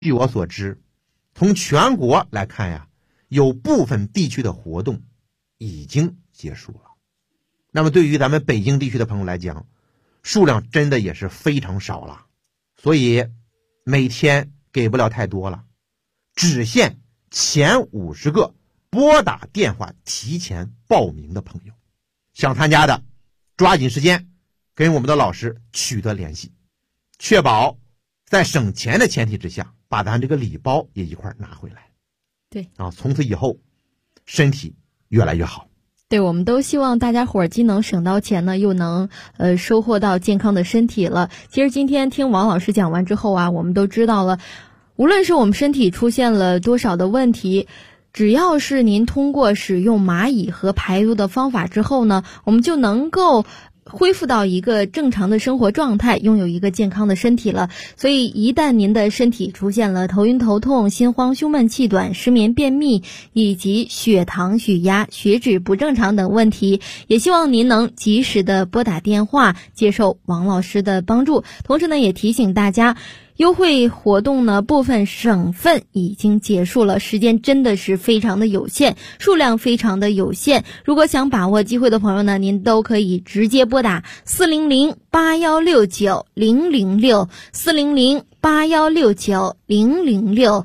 据我所知，从全国来看呀，有部分地区的活动已经结束了。那么对于咱们北京地区的朋友来讲，数量真的也是非常少了，所以每天给不了太多了，只限前50个拨打电话提前报名的朋友。想参加的抓紧时间跟我们的老师取得联系，确保在省钱的前提之下把咱这个礼包也一块拿回来。 对啊，从此以后身体越来越好。 对，我们都希望大家伙儿既能省到钱呢，又能收获到健康的身体了。其实今天听王老师讲完之后啊，我们都知道了，无论是我们身体出现了多少的问题，只要是您通过使用蚂蚁和排毒的方法之后呢，我们就能够恢复到一个正常的生活状态，拥有一个健康的身体了。所以一旦您的身体出现了头晕头痛、心慌、胸闷气短、失眠、便秘以及血糖、血压、血脂不正常等问题，也希望您能及时的拨打电话接受王老师的帮助。同时呢，也提醒大家，优惠活动呢，部分省份已经结束了，时间真的是非常的有限，数量非常的有限。如果想把握机会的朋友呢，您都可以直接拨打400-8169-006 400-8169-006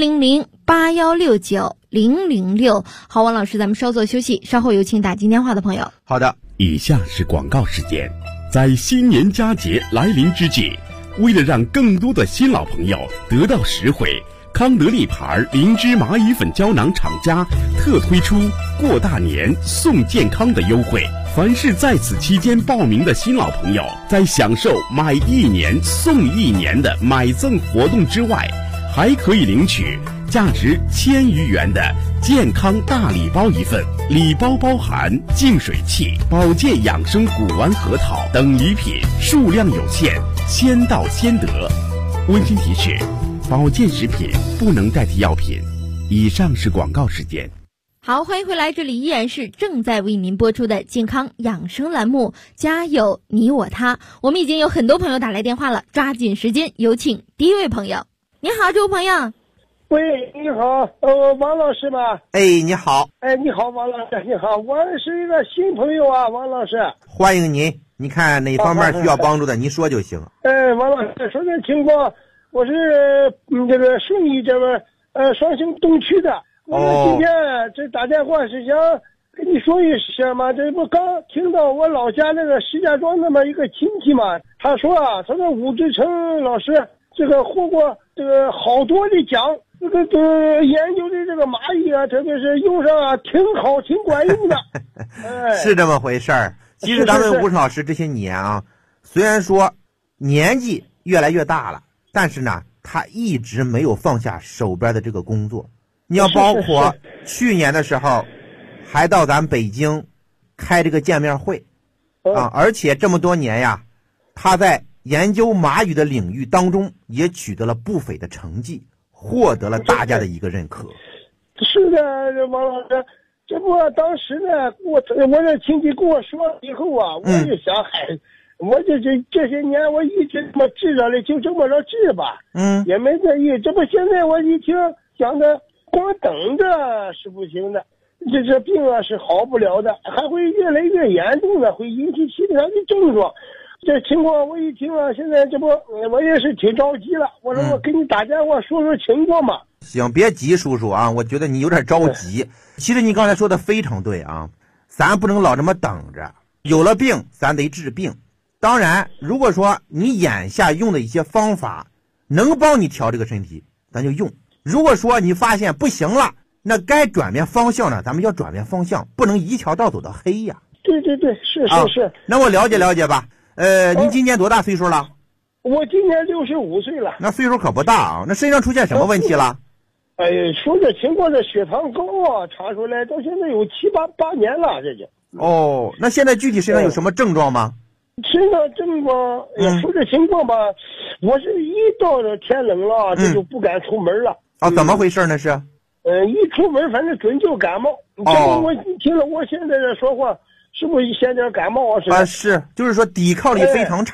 400-8169-006。好，王老师，咱们稍作休息，稍后有请打进电话的朋友。 好的， 以下是广告时间。在新年佳节来临之际，为了让更多的新老朋友得到实惠，康德利牌灵芝蚂蚁粉胶囊厂家特推出过大年送健康的优惠。凡是在此期间报名的新老朋友，在享受买1年送1年的买赠活动之外，还可以领取价值1000余元的健康大礼包一份，礼包包含净水器、保健养生古丸核桃等礼品，数量有限，先到先得。温馨提示：保健食品不能代替药品。以上是广告时间。 好，欢迎回来，这里依然是正在为您播出的健康养生栏目，家有你我他。我们已经有很多朋友打来电话了，抓紧时间，有请第一位朋友。你好，这位朋友。 喂，你好，王老师吗？ 哎，你好。 哎，你好，王老师，你好，我是一个新朋友啊，王老师。 欢迎您，你看哪方面需要帮助的，您说就行。 王老师，说这情况，我是这个顺义这边双星东区的。我今天这打电话是想跟你说一声嘛，这不刚听到我老家那个石家庄那么一个亲戚嘛，他说啊，他说武志成老师这个获过这个好多的奖，这个研究的这个蚂蚁啊，特别是用上啊，挺好，挺管用的。 是这么回事儿。其实咱们吴老师这些年啊，虽然说年纪越来越大了，但是呢，他一直没有放下手边的这个工作。你要包括去年的时候，还到咱北京开这个见面会啊，而且这么多年呀，他在研究蚂蚁的领域当中也取得了不菲的成绩，获得了大家的一个认可。 是的，王老师，这不当时呢，我这亲戚跟我说以后啊，我就想，我这些年我一直这么治着的，就这么着治吧，也没在意。这不现在我一听讲的，光等着是不行的，这病啊是好不了的，还会越来越严重的，会引起其他的症状。这情况我一听啊，现在这不我也是挺着急了，我说我给你打电话说说情况嘛。 行，别急，叔叔啊，我觉得你有点着急。其实你刚才说的非常对啊，咱不能老这么等着，有了病咱得治病。当然，如果说你眼下用的一些方法能帮你调这个身体，咱就用。如果说你发现不行了，那该转变方向呢，咱们要转变方向，不能一条道走到黑呀。 对，是。 那我了解了解吧。您今年多大岁数了？ 我今年65岁了。 那岁数可不大啊。那身上出现什么问题了？ 说这情况，这血糖高啊，查出来到现在有7、8年了，这就。 哦，那现在具体身上有什么症状吗？ 身上症状，说这情况吧，我是一到这天冷了，这就不敢出门了。 怎么回事呢？是？ 一出门反正准就感冒。我听了我现在这说话，是不是现在感冒啊？ 是，就是说抵抗力非常差。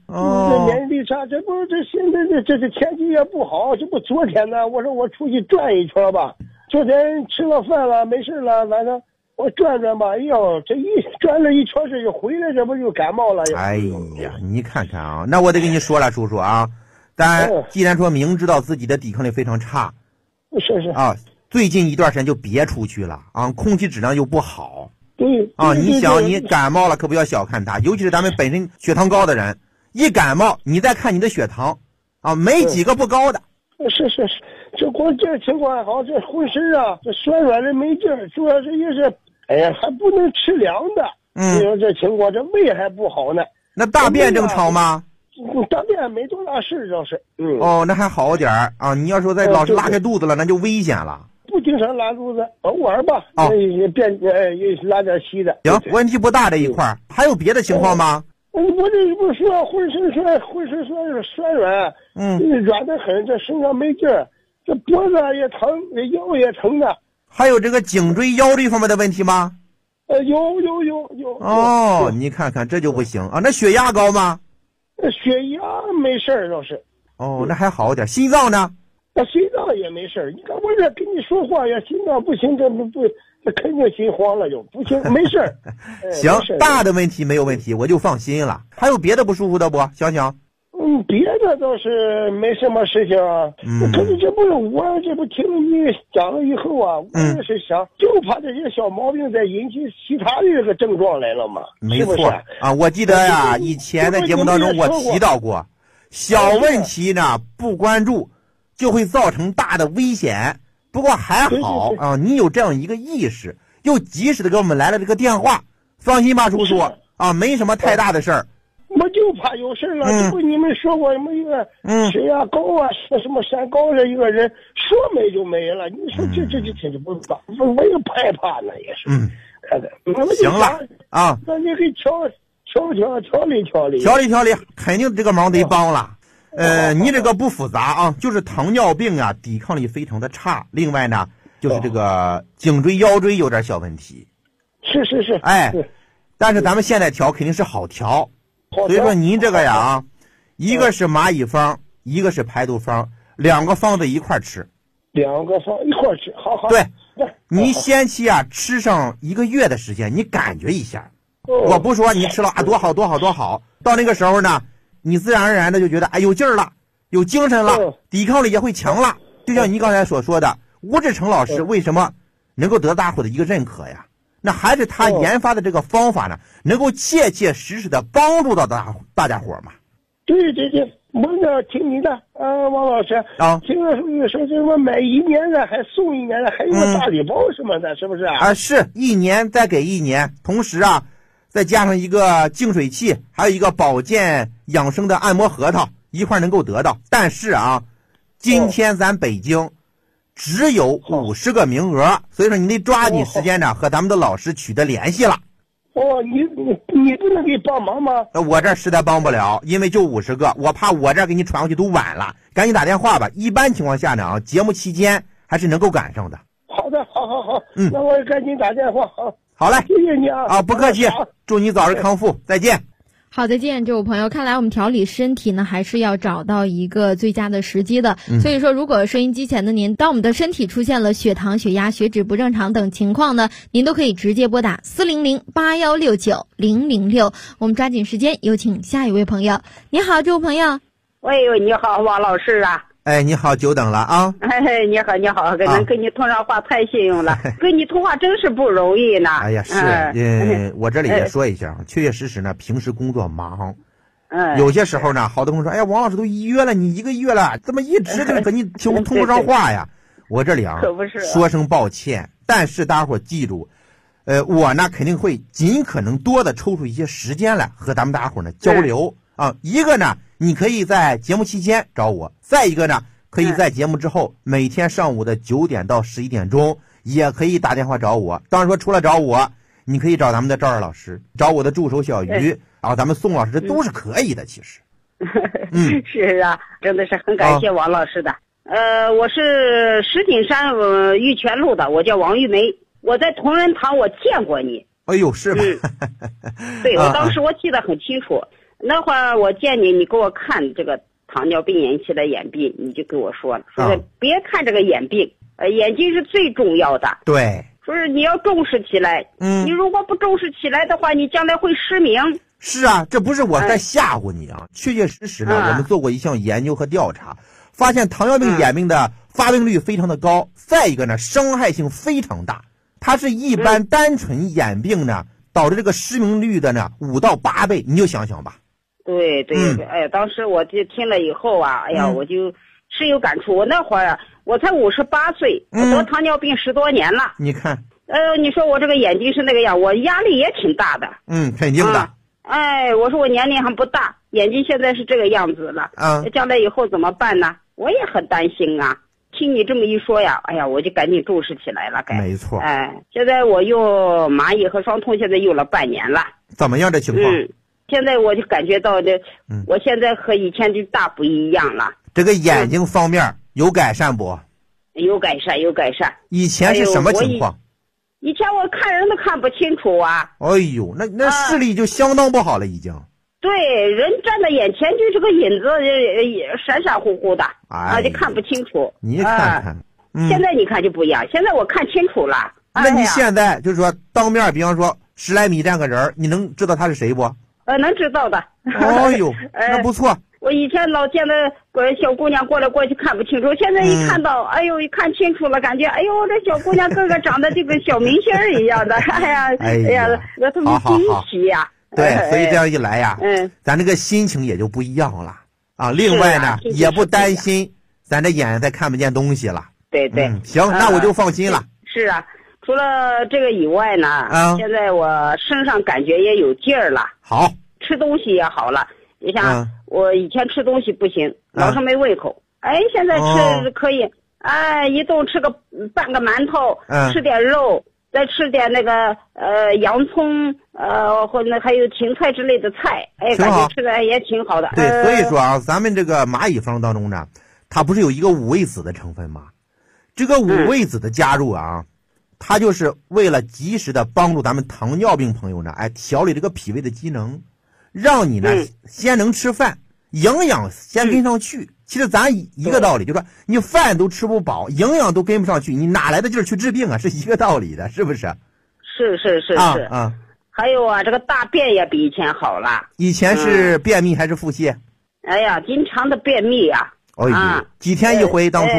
哦， 免疫力差，这现在这天气也不好，这不昨天呢，我说我出去转一圈吧，昨天吃了饭了，没事了，晚上我转转吧，哎呦，这一转了一圈这就回来，这不就感冒了？ 哎呀，你看看啊，那我得跟你说了，叔叔啊，但既然说明知道自己的抵抗力非常差， 是啊，最近一段时间就别出去了啊，空气质量又不好。 对啊，你想你感冒了可不要小看它，尤其是咱们本身血糖高的人，一感冒你再看你的血糖啊，没几个不高的。 是，这光这情况好，这浑身啊这酸软的没劲儿，主要是也是，哎呀还不能吃凉的。你说这情况，这胃还不好呢。 那大便正常吗？ 大便没多大事倒是。 哦，那还好点儿啊。你要说再老是拉开肚子了，那就危险了。 不经常拉肚子，偶尔吧，也拉点稀的。 行，问题不大这一块儿，还有别的情况吗？ 我这不是说浑身酸软，软得很，这身上没劲儿，这脖子也疼，这腰也疼的。 还有这个颈椎腰这方面的问题吗？ 有。 哦，你看看这就不行啊。那血压高吗？ 血压没事儿倒是。 哦，那还好点。心脏呢？ 心脏也没事儿，你看我这跟你说话呀，心脏不行，这肯定心慌了就不行，没事儿。 行，大的问题没有问题，我就放心了。还有别的不舒服的不？想想。 别的倒是没什么事情啊。可是这不是我这不听你讲了以后啊，我也是想，就怕这些小毛病再引起其他的这个症状来了嘛。 没错啊，我记得呀，以前在节目当中我提到过，小问题呢不关注，就会造成大的危险。不过还好啊，你有这样一个意识，又及时的给我们来了这个电话，放心吧，叔叔啊，没什么太大的事儿。 我就怕有事了，这不你们说过什么一个血压高啊，什么山高的一个人说没就没了，你说这不吧？我也害怕呢，也是。看看， 行了啊， 那你给调理， 肯定这个忙得帮了。你这个不复杂啊，就是糖尿病啊，抵抗力非常的差。另外呢，就是这个颈椎腰椎有点小问题。 是。 哎，但是咱们现在调肯定是好调。所以说您这个呀一个是蚂蚁方，一个是排毒方，两个方子一块吃。 两个方一块吃，好。 对，你先期啊吃上1个月的时间，你感觉一下。我不说你吃了啊多好，到那个时候呢，你自然而然的就觉得哎有劲儿了，有精神了，抵抗力也会强了。就像你刚才所说的，吴志成老师为什么能够得大伙的一个认可呀？那还是他研发的这个方法呢，能够切切实实的帮助到大家伙嘛。 对，我呢听你的王老师啊，听说什么买1年的还送1年的，还有个大礼包什么的，是不是啊？ 是1年再给1年，同时啊再加上一个净水器，还有一个保健养生的按摩核桃一块能够得到。但是啊，今天咱北京只有50个名额，所以说你得抓紧时间呢和咱们的老师取得联系了。 你不能给帮忙吗？ 我这实在帮不了，因为就50个，我怕我这给你传过去都晚了，赶紧打电话吧。一般情况下呢节目期间还是能够赶上的。 好的，好，那我赶紧打电话。 好嘞， 谢谢你啊！ 不客气，祝你早日康复，再见。 好，再见，这位朋友。看来我们调理身体呢，还是要找到一个最佳的时机的。所以说，如果收音机前的您，当我们的身体出现了血糖、血压、血脂不正常等情况呢，您都可以直接拨打400-8169-006。我们抓紧时间，有请下一位朋友。你好，这位朋友。 喂，你好，王老师啊。 哎，你好，久等了啊！ 哎，你好，跟你通上话太幸运了，跟你通话真是不容易呢。 哎呀，是，我这里也说一下，确确实实呢，平时工作忙，有些时候呢，好多朋友说，哎呀，王老师都预约了你1个月了，怎么一直就跟你通不上话呀？我这里啊， 可不是说声抱歉，但是大家伙记住，我呢肯定会尽可能多的抽出一些时间来和咱们大家伙呢交流啊。一个呢，你可以在节目期间找我，再一个呢，可以在节目之后，每天上午的9点到11点钟，也可以打电话找我。当然说除了找我，你可以找咱们的赵二老师，找我的助手小鱼，然后咱们宋老师，这都是可以的。其实， 是啊，真的是很感谢王老师的。我是石景山玉泉路的，我叫王玉梅，我在同仁堂我见过你。 哎呦，是吧？ 对，我当时我记得很清楚。 那会儿我见你给我看这个糖尿病引起的眼病，你就跟我说了，说是别看这个眼病，眼睛是最重要的。 对， 说是你要重视起来。你如果不重视起来的话，你将来会失明。 是啊，这不是我在吓唬你啊，确确实实呢，我们做过一项研究和调查，发现糖尿病眼病的发病率非常的高，再一个呢，伤害性非常大，它是一般单纯眼病呢导致这个失明率的呢5到8倍，你就想想吧。 对对，哎呀，当时我就听了以后啊，哎呀，我就深有感触。我那会儿啊，我才58岁，我得糖尿病10多年了。 你看， 你说我这个眼睛是那个样，我压力也挺大的。 肯定的。 我说我年龄还不大，眼睛现在是这个样子了。将来以后怎么办呢？我也很担心啊。听你这么一说呀，哎呀，我就赶紧重视起来了。 没错。 现在我用蚂蚁和双通，现在用了半年了。 怎么样这情况？ 现在我就感觉到这，我现在和以前就大不一样了。这个眼睛方面有改善不？ 有改善，有改善。 以前是什么情况？ 以前我看人都看不清楚啊。 哎呦，那视力就相当不好了，已经。 对，人站在眼前就是个影子，闪闪乎乎的，就看不清楚。 你看看， 现在你看就不一样，现在我看清楚了。 那你现在就是说当面，比方说10来米站个人，你能知道他是谁不？ 能知道的。 哎呦，那不错。 我以前老见的小姑娘过来过去看不清楚，现在一看到，哎呦，一看清楚了，感觉哎呦，这小姑娘个个长得就跟小明星一样的，哎呀，我特别惊喜呀。 对，所以这样一来呀，咱这个心情也就不一样了啊。另外呢，也不担心咱这眼再看不见东西了。 对对， 行，那我就放心了。 是啊，除了这个以外呢，现在我身上感觉也有劲儿了。 好， 吃东西也好了。你像我以前吃东西不行，老是没胃口。现在吃可以，一顿吃个半个馒头，吃点肉，再吃点那个洋葱，或者还有芹菜之类的菜，感觉吃的也挺好的。 对，所以说啊，咱们这个蚂蚁方当中呢，它不是有一个五味子的成分吗？这个五味子的加入啊，它就是为了及时的帮助咱们糖尿病朋友呢，调理这个脾胃的机能，让你呢先能吃饭，营养先跟上去。其实咱一个道理，就是说你饭都吃不饱，营养都跟不上去，你哪来的劲儿去治病啊？是一个道理的，是不是？ 是。还有啊，这个大便也比以前好了。 以前是便秘还是腹泻？ 哎呀，经常的便秘啊。 几天一回？当初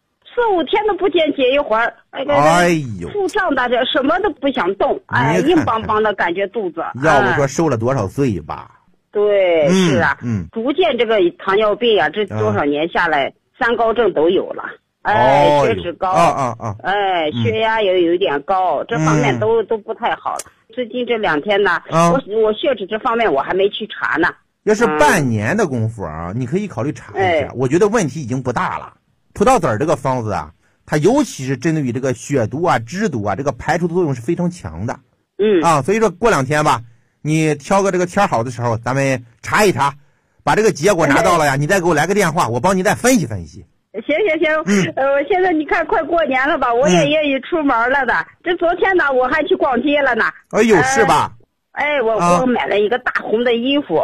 4、5天都不见解一会儿。 哎呦， 腹胀的，这什么都不想动，硬邦邦的感觉肚子。 要不说受了多少罪吧？ 对，是啊，逐渐这个糖尿病啊，这多少年下来，3高症都有了。血脂高，血压也有一点高，这方面都不太好了。最近这2天呢，我血脂这方面我还没去查呢。 要是半年的功夫啊，你可以考虑查一下。我觉得问题已经不大了。葡萄籽这个方子啊，它尤其是针对于这个血毒啊、脂毒啊，这个排除的作用是非常强的。所以说过2天吧，你挑个这个天好的时候，咱们查一查，把这个结果拿到了呀，你再给我来个电话，我帮你再分析分析。 行，我现在你看快过年了吧，我也愿意出门了的。这昨天呢，我还去逛街了呢。 哎呦，是吧？ 我买了一个大红的衣服，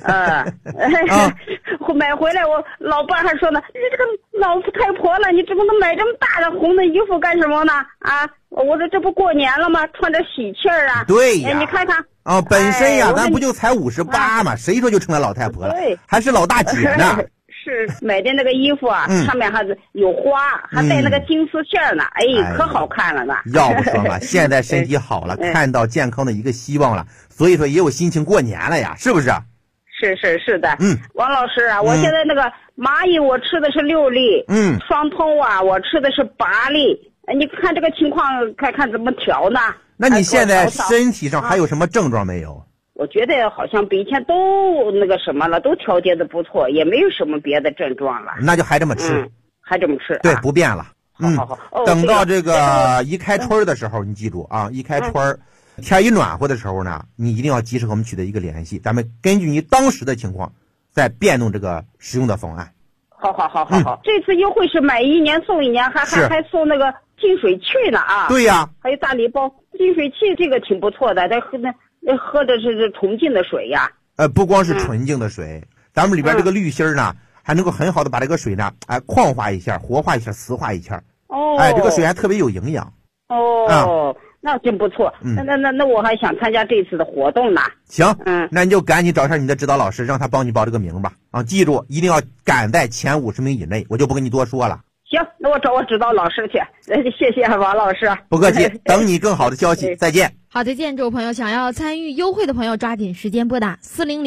买回来我老伴还说呢，你这个老太婆了，你怎么能买这么大的红的衣服干什么呢？我说这不过年了吗？穿着喜气儿啊。 对呀， 你看看本身呀，咱不就才58嘛，谁说就成了老太婆了？还是老大姐呢。 是买的那个衣服啊，上面还有花，还带那个金丝线呢，可好看了呢。 要不说嘛，现在身体好了，看到健康的一个希望了，所以说也有心情过年了呀，是不是？ 是的。王老师啊，我现在那个蚂蚁我吃的是6粒，双通啊我吃的是8粒，你看这个情况看怎么调呢？ 那你现在身体上还有什么症状没有？ 我觉得好像比以前都那个什么了，都调节的不错，也没有什么别的症状了。 那就还这么吃，对，不变了。 好。 等到这个一开春的时候，你记住啊，一开春，天一暖和的时候呢，你一定要及时和我们取得一个联系，咱们根据你当时的情况，再变动这个使用的方案。 好。这次优惠是买1年送1年，还送那个净水器呢啊。 对呀， 还有大礼包，净水器这个挺不错的，喝的是纯净的水呀。 不光是纯净的水，咱们里边这个滤芯呢，还能够很好的把这个水呢，矿化一下、活化一下、磁化一下。这个水还特别有营养。 那真不错。那我还想参加这次的活动呢。 行，那你就赶紧找上你的指导老师，让他帮你报这个名吧。记住一定要赶在前50名以内，我就不跟你多说了。 行，那我找我指导老师去。谢谢王老师。 不客气，等你更好的消息。再见。 好，再见，诸位朋友，想要参与优惠的朋友，抓紧时间拨打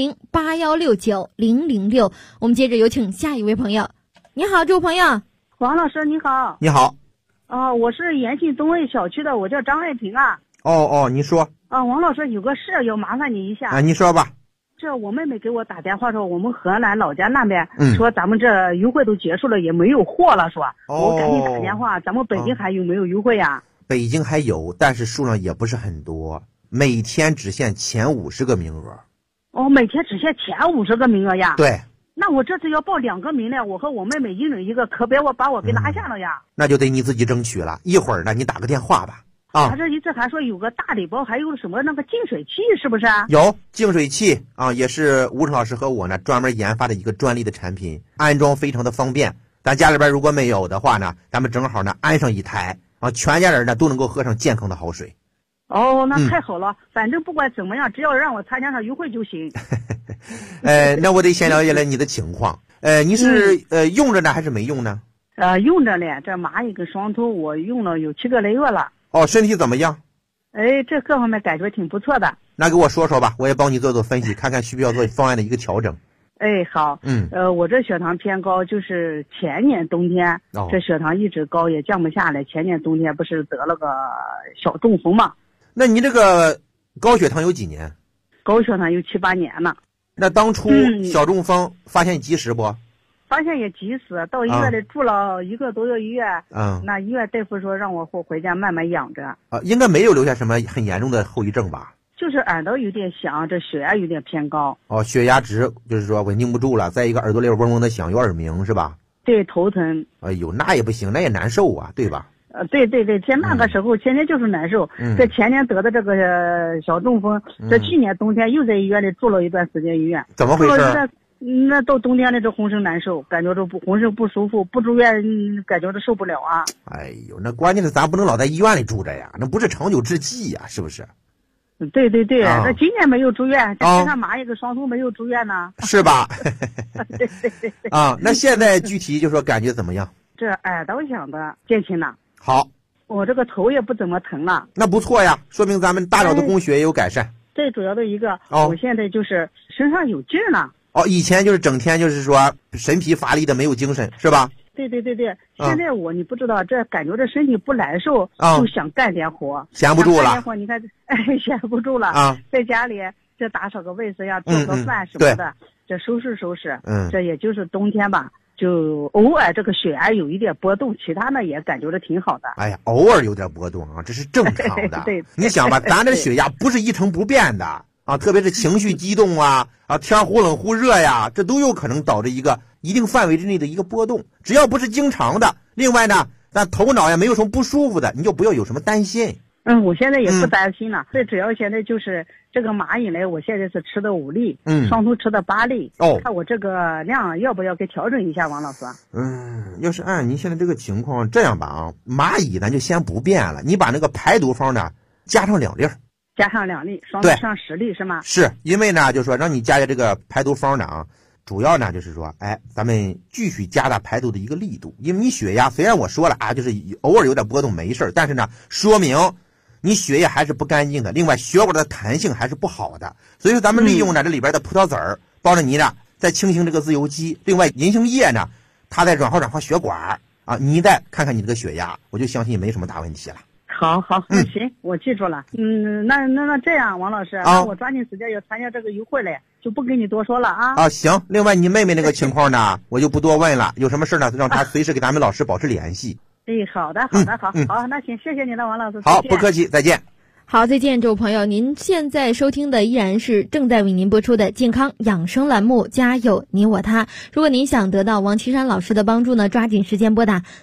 400-8169-006。我们接着有请下一位朋友。你好，这位朋友。 王老师你好。 你好。 我是延庆东卫小区的，我叫张爱萍啊。 你说。 王老师有个事要麻烦你一下。 你说吧。 这我妹妹给我打电话说，我们河南老家那边说咱们这优惠都结束了，也没有货了，说。我赶紧打电话，咱们北京还有没有优惠呀？ 北京还有，但是数量也不是很多，每天只限前50个名额。 每天只限前50个名额呀？ 对。 那我这次要报2个名呢，我和我妹妹一人一个，可别把我给拿下了呀。 那就得你自己争取了。一会儿呢，你打个电话吧。 他这一次还说有个大礼包，还有什么那个净水器，是不是？ 有净水器也是吴成老师和我呢专门研发的一个专利的产品，安装非常的方便。咱家里边如果没有的话呢，咱们正好呢安上一台全家人呢都能够喝上健康的好水。 那太好了，反正不管怎么样，只要让我参加上优惠就行。 那我得先了解了你的情况。你是用着呢还是没用呢？ 用着嘞，这蚂蚁跟双头我用了有7个来月了。 身体怎么样？ 这各方面感觉挺不错的。 那给我说说吧，我也帮你做做分析，看看需不需要做方案的一个调整。 好。我这血糖偏高，就是前年冬天，这血糖一直高也降不下来。前年冬天不是得了个小中风嘛？ 那你这个高血糖有几年？ 高血糖有7、8年了。 那当初小中风发现及时不？ 发现也及时，到医院里住了1个多月医院。那医院大夫说让我回家慢慢养着。 应该没有留下什么很严重的后遗症吧？ 就是耳朵有点响，这血压有点偏高。 血压值就是说稳定不住了，再一个耳朵里嗡嗡的响，有耳鸣是吧？ 对，头疼。 哎呦，那也不行，那也难受啊，对吧？ 对，在那个时候天天就是难受。这前年得的这个小中风，这去年冬天又在医院里住了一段时间医院。 怎么回事？ 那到冬天了，这浑身难受，感觉这浑身不舒服，不住院感觉这受不了啊。 哎呦，那关键是咱不能老在医院里住着呀，那不是长久之计呀，是不是？ 对，那今年没有住院，这身上蚂蚁个双头没有住院呢， 是吧？ 对。 那现在具体就说感觉怎么样？ 这耳朵响的减轻了。 好， 我这个头也不怎么疼了。 那不错呀，说明咱们大脑的供血也有改善。 最主要的一个，我现在就是身上有劲了。 以前就是整天就是说神疲乏力的，没有精神，是吧？ 对，现在你不知道，这感觉这身体不难受，就想干点活， 闲不住了。 干点活，你看，闲不住了在家里这打扫个卫生呀，做个饭什么的，这收拾收拾。这也就是冬天吧，就偶尔这个血压有一点波动，其他呢也感觉的挺好的。 哎呀，偶尔有点波动这是正常的。 对， 你想吧，咱这血压不是一成不变的。特别是情绪激动天忽冷忽热呀，这都有可能导致一个一定范围之内的一个波动，只要不是经常的。另外呢，咱头脑没有什么不舒服的，你就不要有什么担心。 我现在也不担心了，最主要现在就是这个蚂蚁呢，我现在是吃的5粒，双头吃的8粒。看我这个量要不要给调整一下，王老师？ 要是按您现在这个情况，这样吧蚂蚁咱就先不变了，你把那个排毒方呢加上2粒。 加上2粒，双头上10粒是吗？ 是，因为呢，就是说让你加这个排毒方呢主要呢就是说，咱们继续加大排毒的一个力度。因为你血压虽然我说了就是偶尔有点波动没事，但是呢，说明你血液还是不干净的。另外，血管的弹性还是不好的，所以说咱们利用呢这里边的葡萄籽儿帮着你呢再清清这个自由基。另外，银杏叶呢，它在软化血管你再看看你这个血压，我就相信没什么大问题了。 好，那行，我记住了。那这样，王老师，那我抓紧时间要参加这个优惠嘞，就不跟你多说了行。另外，你妹妹那个情况呢，我就不多问了。有什么事呢，让她随时给咱们老师保持联系。 好的，好，那行，谢谢你了，王老师。 好，不客气，再见。 好，再见，诸位朋友，您现在收听的依然是正在为您播出的健康养生栏目，家有你我他。如果您想得到王岐山老师的帮助呢，抓紧时间拨打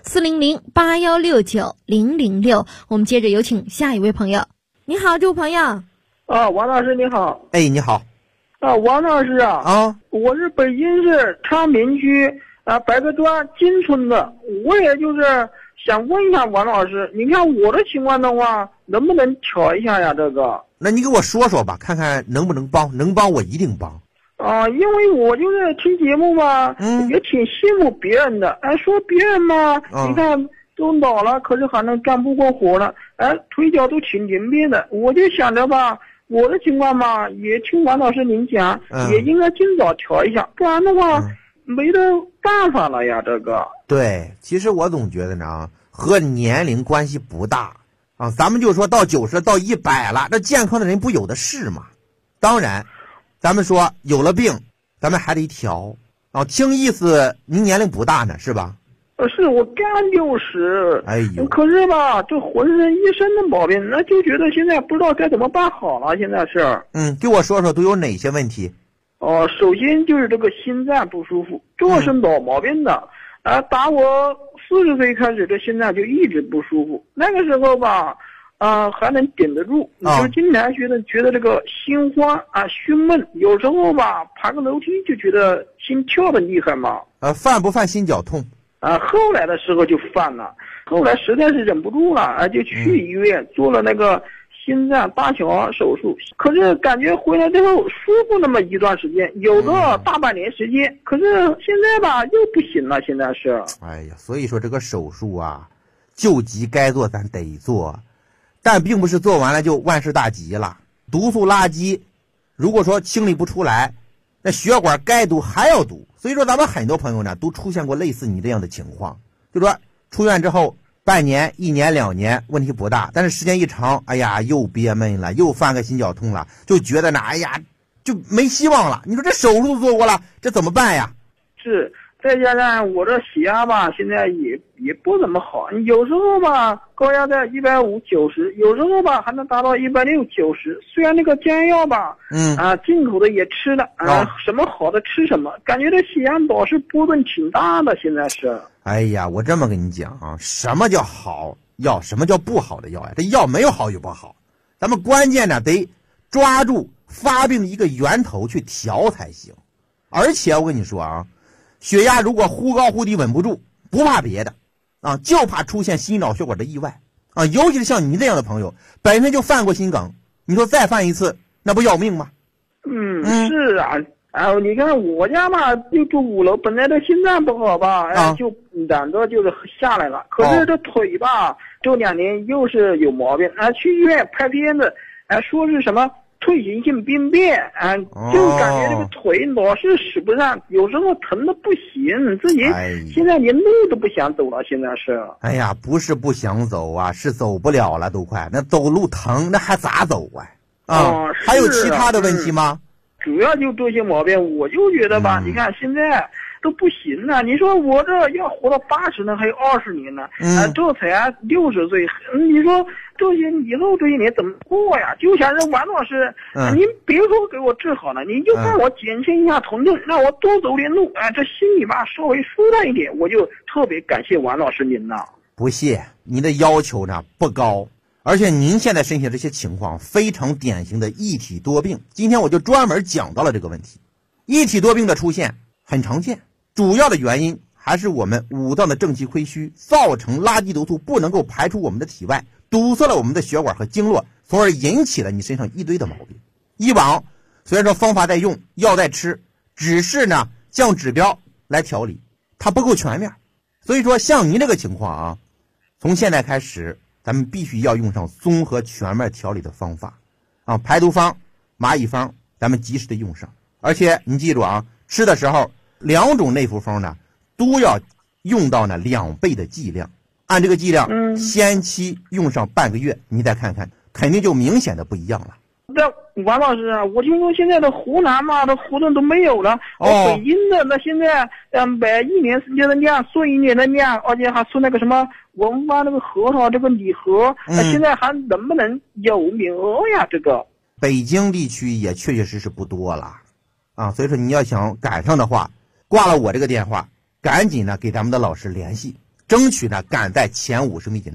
400-8169-006。我们接着有请下一位朋友。你好，这位朋友。 王老师你好。 你好。 王老师啊，我是北京市昌平区白鸽庄金村的，我也就是想问一下王老师，你看我的情况的话，能不能调一下呀？这个， 那你给我说说吧，看看能不能帮，能帮我一定帮。 因为我就是听节目嘛，也挺羡慕别人的，说别人嘛，你看都老了，可是还能干不过活了，腿脚都挺灵便的，我就想着吧。我的情况嘛，也听王老师您讲，也应该尽早调一下，不然的话，没得办法了呀。这个对，其实我总觉得呢，和年龄关系不大啊。咱们就说到90到100了，这健康的人不有的是嘛。当然，咱们说有了病，咱们还得调啊。听意思您年龄不大呢，是吧？ 是我刚60， 哎呦， 可是吧，这浑身一身的毛病，那就觉得现在不知道该怎么办好了。现在是， 给我说说都有哪些问题？ 首先就是这个心脏不舒服，这是老毛病的。打我40岁开始，这心脏就一直不舒服。那个时候吧，还能顶得住，就经常觉得这个心慌胸闷，有时候吧爬个楼梯就觉得心跳的厉害嘛。 犯不犯心绞痛？ 后来的时候就犯了，后来实在是忍不住了，就去医院做了那个心脏搭桥手术。可是感觉回来之后舒服那么一段时间，有个大半年时间。可是现在吧又不行了，现在是。 哎呀，所以说这个手术啊，救急该做咱得做，但并不是做完了就万事大吉了。毒素垃圾，如果说清理不出来，那血管该堵还要堵。所以说咱们很多朋友呢都出现过类似你这样的情况，就说出院之后半年、1年、2年问题不大，但是时间一长，哎呀又憋闷了，又犯个心绞痛了，就觉得呢哎呀就没希望了。你说这手术都做过了，这怎么办呀？ 是，再加上我这血压吧现在也不怎么好，有时候吧高压在150、90，有时候吧还能达到160、90。虽然那个降药吧进口的也吃了什么好的吃什么，感觉这血压老是波动挺大的。现在是， 哎呀我这么跟你讲啊，什么叫好药，什么叫不好的药呀？这药没有好与不好，咱们关键呢得抓住发病的一个源头去调才行。而且我跟你说啊，血压如果忽高忽低稳不住，不怕别的就怕出现心脑血管的意外尤其是像你这样的朋友本身就犯过心梗，你说再犯一次那不要命吗？ 是啊。你看我家嘛就住5楼，本来这心脏不好吧就懒得就是下来了。可是这腿吧这2年又是有毛病去医院拍片子说是什么退行性病变就感觉这个腿老是使不上，有时候疼的不行，自己现在连路都不想走了。现在是， 哎呀不是不想走啊，是走不了了都快，那走路疼那还咋走还有其他的问题吗？ 主要就这些毛病，我就觉得吧你看现在都不行了。你说我这要活到80呢还有20年呢这才60岁，你说这些以后这些年怎么过呀？就想着王老师您别说给我治好了，您就帮我减轻一下疼痛，让我多走点路这心里吧稍微舒坦一点，我就特别感谢王老师您了。 不谢，您的要求呢不高，而且您现在身体的这些情况非常典型的一体多病，今天我就专门讲到了这个问题。一体多病的出现很常见，主要的原因还是我们五脏的正气亏虚，造成垃圾毒素不能够排出我们的体外，堵塞了我们的血管和经络，从而引起了你身上一堆的毛病。以往虽然说方法在用，药在吃，只是呢降指标来调理，它不够全面。所以说像您这个情况从现在开始咱们必须要用上综合全面调理的方法排毒方、蚂蚁方咱们及时的用上。而且你记住吃的时候2种内服方呢都要用到呢2倍的剂量，按这个剂量先期用上半个月，你再看看肯定就明显的不一样了。 这王老师我听说现在的湖南嘛这活动都没有了北京的那现在买1年时间的量送1年的量，而且还送那个什么文化那个核桃这个礼盒现在还能不能有名额呀？这个北京地区也确确实实不多了所以说你要想赶上的话，挂了我这个电话赶紧呢给咱们的老师联系，争取呢赶在前50名以内。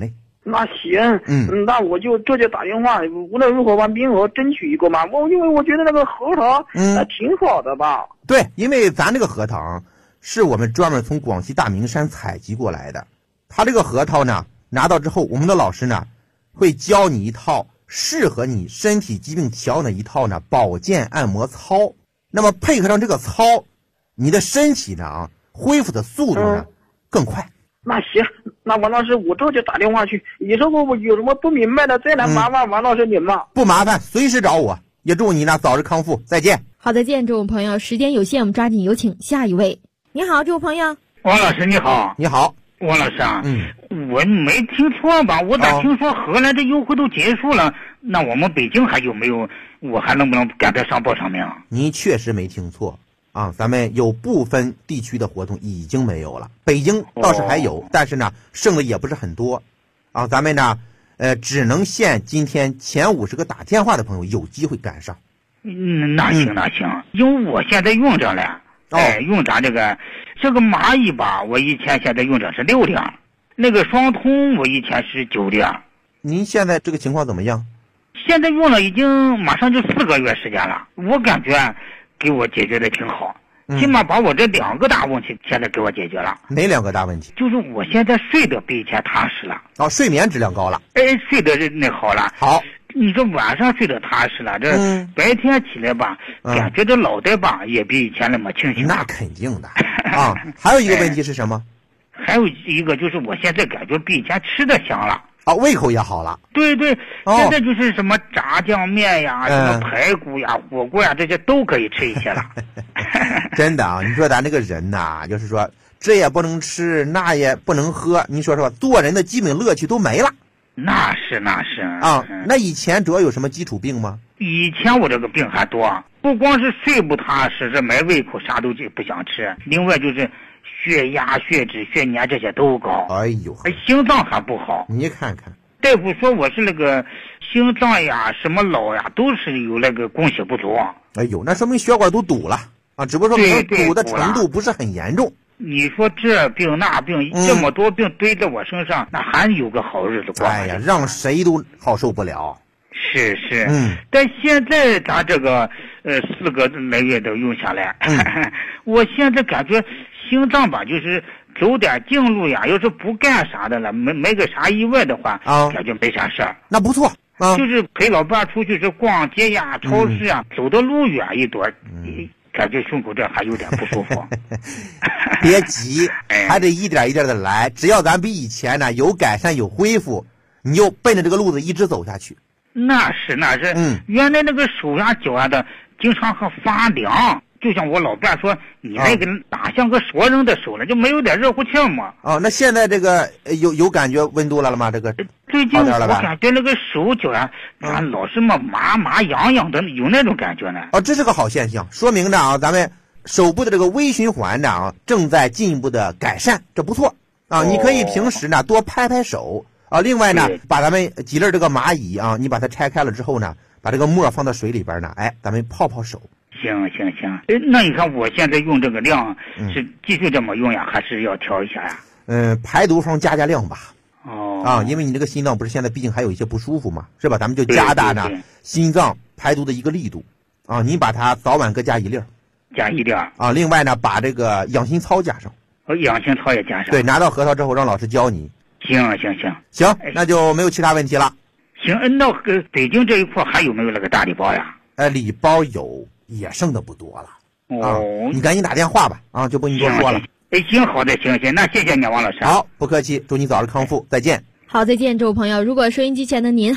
那行，那我就这就打电话，无论如何帮冰河争取一个嘛。因为我觉得那个核桃挺好的吧。 对，因为咱这个核桃是我们专门从广西大明山采集过来的。它这个核桃呢，拿到之后，我们的老师呢会教你一套适合你身体疾病调养的一套呢保健按摩操。那么配合上这个操，你的身体呢恢复的速度呢更快。 那行，那王老师，我这就打电话去。以后我有什么不明白的，再来麻烦王老师您了。 不麻烦，随时找我。也祝你呢早日康复，再见。 好，再见，这位朋友。时间有限，我们抓紧有请下一位。你好，这位朋友。 王老师你好。 你好， 王老师啊，我没听错吧？我咋听说荷兰的优惠都结束了？那我们北京还有没有？我还能不能赶得上报上名？ 您确实没听错。咱们有部分地区的活动已经没有了，北京倒是还有，但是呢，剩的也不是很多，咱们呢，只能限今天前50个打电话的朋友有机会赶上。 那行那行，因为我现在用着了，用咱这个蚂蚁吧，我以前现在用着是6两，那个双通我以前是9两。 您现在这个情况怎么样？ 现在用了已经马上就4个月时间了，我感觉给我解决的挺好，起码把我这2个大问题现在给我解决了。 哪2个大问题？ 就是我现在睡得比以前踏实了。 睡眠质量高了。 睡得那好了。 好， 你这晚上睡得踏实了，这白天起来吧，感觉这脑袋吧也比以前那么清醒。 那肯定的还有一个问题是什么？ 还有一个就是我现在感觉比以前吃的香了。 胃口也好了。 对对，现在就是什么炸酱面呀、什么排骨呀、火锅呀，这些都可以吃一些了。 真的你说咱这个人呐，就是说这也不能吃，那也不能喝，你说说，做人的基本乐趣都没了。 那是那以前主要有什么基础病吗？ 以前我这个病还多，不光是睡不踏实，这没胃口，啥都不想吃，另外就是血压、血脂、血粘这些都高。 哎呦， 心脏还不好。 你看看， 大夫说我是那个心脏呀、什么脑呀，都是有那个供血不足。 哎呦，那说明血管都堵了只不过说堵的程度不是很严重。 你说这病那病，这么多病堆在我身上，那还有个好日子过。 哎呀，让谁都好受不了。 是，但现在咱这个4个来月都用下来，我现在感觉心脏吧，就是走点近路呀，要是不干啥的了，没个啥意外的话，感觉没啥事儿。 那不错就是陪老伴出去是逛街呀、超市呀，走的路远一点，感觉胸口这还有点不舒服。 别急，还得一点一点的来，只要咱比以前呢有改善有恢复，你就奔着这个路子一直走下去。 那是，原来那个手呀脚呀的经常还发凉，就像我老伴说，你那个哪像个活人的手了，就没有点热乎气吗？ 那现在这个有感觉温度了吗？这个最近我感觉那个手脚呀，老是麻痒痒的，有那种感觉呢。 这是个好现象，说明呢咱们手部的这个微循环呢正在进一步的改善，这不错你可以平时呢多拍拍手另外呢，把咱们几粒这个蚂蚁你把它拆开了之后呢，把这个沫放到水里边呢，咱们泡泡手。 行，那你看我现在用这个量是继续这么用呀，还是要调一下呀？ 排毒方加量吧。因为你这个心脏不是现在毕竟还有一些不舒服嘛，是吧？咱们就加大呢心脏排毒的一个力度你把它早晚各加1粒。 加1粒另外呢，把这个养心操加上。 养心操也加上。 对，拿到核桃之后让老师教你。 行， 那就没有其他问题了。 行，那北京这一块还有没有那个大礼包呀？ 礼包有，也剩的不多了。你赶紧打电话吧，就不跟你多说了。 行，好的，行，那谢谢你，王老师。 好，不客气，祝你早日康复，再见。 好，再见，这位朋友。如果收音机前的您